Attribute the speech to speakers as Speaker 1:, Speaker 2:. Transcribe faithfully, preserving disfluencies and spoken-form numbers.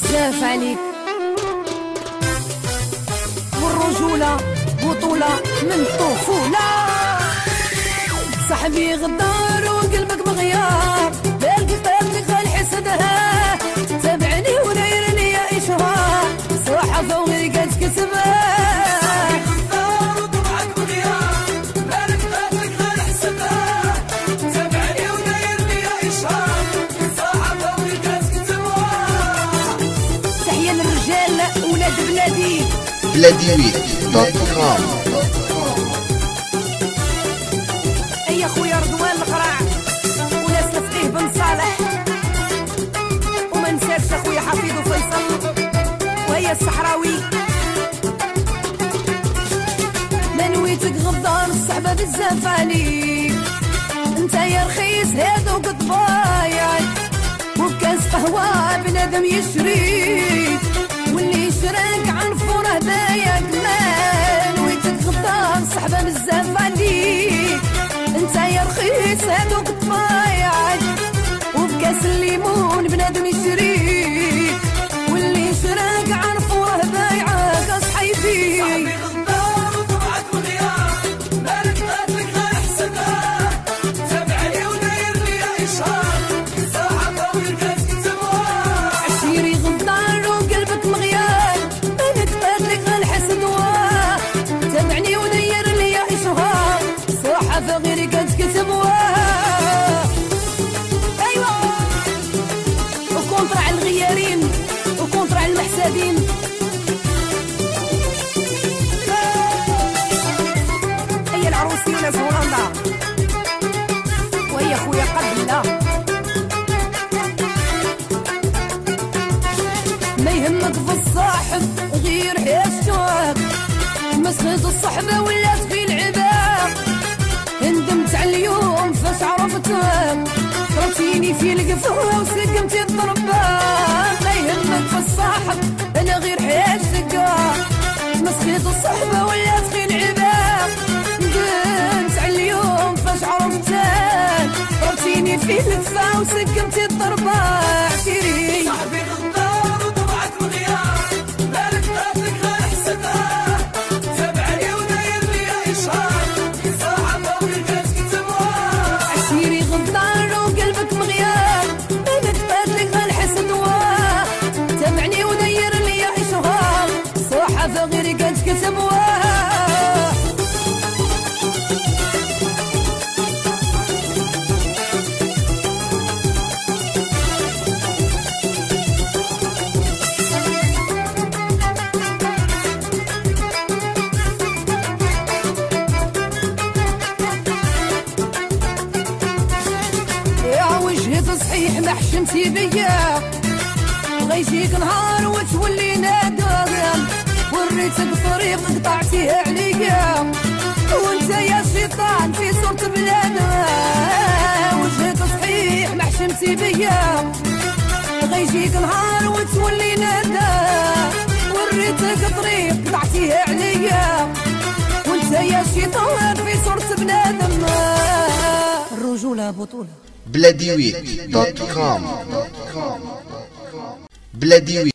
Speaker 1: بزاف عليك، والرجولة بطولة من الطفولة. صاحبي غدار وقلبك مغيار، بالك قلبك خال حسدها، تابعني ودايرني يا إشهار، صحافة وغيرك تكتبها. بلادي
Speaker 2: بلادي دوت كوم.
Speaker 1: اي خويا رضوان القراع وناس نفقيه بن صالح، وما نساكش اخويا حفيظ وفيصل وهي الصحراوي. ما نويتك غدار الصحبه بزاف عليك، انت يا رخيص هادوك الضايع، وبكاس قهوه بنادم يشريك، واللي شراك عن فور هدايا كمان. ويتك غدار صحبه بزاف عليك، انت يا رخيص هادوك الطايعك، وبكاس الليمون بنادم يشريك، واللي شراك عن فور هدايعك اصحيبي.
Speaker 3: صاحبي غدار وطبعك مغيار، مالك قاتلك غير حسدها، تابعني وداير لي يا اشهار، صاحبه ويركز كتبها.
Speaker 1: عشيري غدار وقلبك مغيار، مالك قاتلك غير حسدها، تابعني وداير لي يا اشهار، صحافه غيرك تكتبها. ايوا وكونترا على الغيارين وكونترا على المحسادين. هي العروسي وناس هولندا، وهي خويا قبل الله. ما يهمك في الصاحب غير حياتك، مسخة الصحبة ولات في العباد، ندمت على اليوم فاش عرفتك، ضربتيني في القفا وسقمتي الضربة. ما يهمك في الصاحب انا غير حياتك، مسخة الصحبة ولات في العباد، ندمت على اليوم فاش عرفتك، ضربتيني في القفا وسقمتي الضربة. عشيري
Speaker 3: صاحبي غدار وطبعك مغيار، مالك قاتلك غير حسدها، تابعني وداير لي يا اشهار، صاحبه ويركز كتبها.
Speaker 1: عشيري غدار وقلبك مغيار، مالك قاتلك غير حسدها، تابعني وداير لي يا اشهار، صحافه غيرك تكتبها. يا وجهي صحيح ما حشمتي بيا، غيجيك نهار وتولي نادم، وريتك طريق قطعتيه عليا، وانت يا شيطان في صورة بلادم. وجهك صحيح ما حشمتي بيا، غيجيك نهار وتولي نادم، وريتك طريق قطعتيه عليا، وانت يا شيطان في صورة بنادم. الرجولة بطولة.
Speaker 2: بلادي دوت كوم. بلادي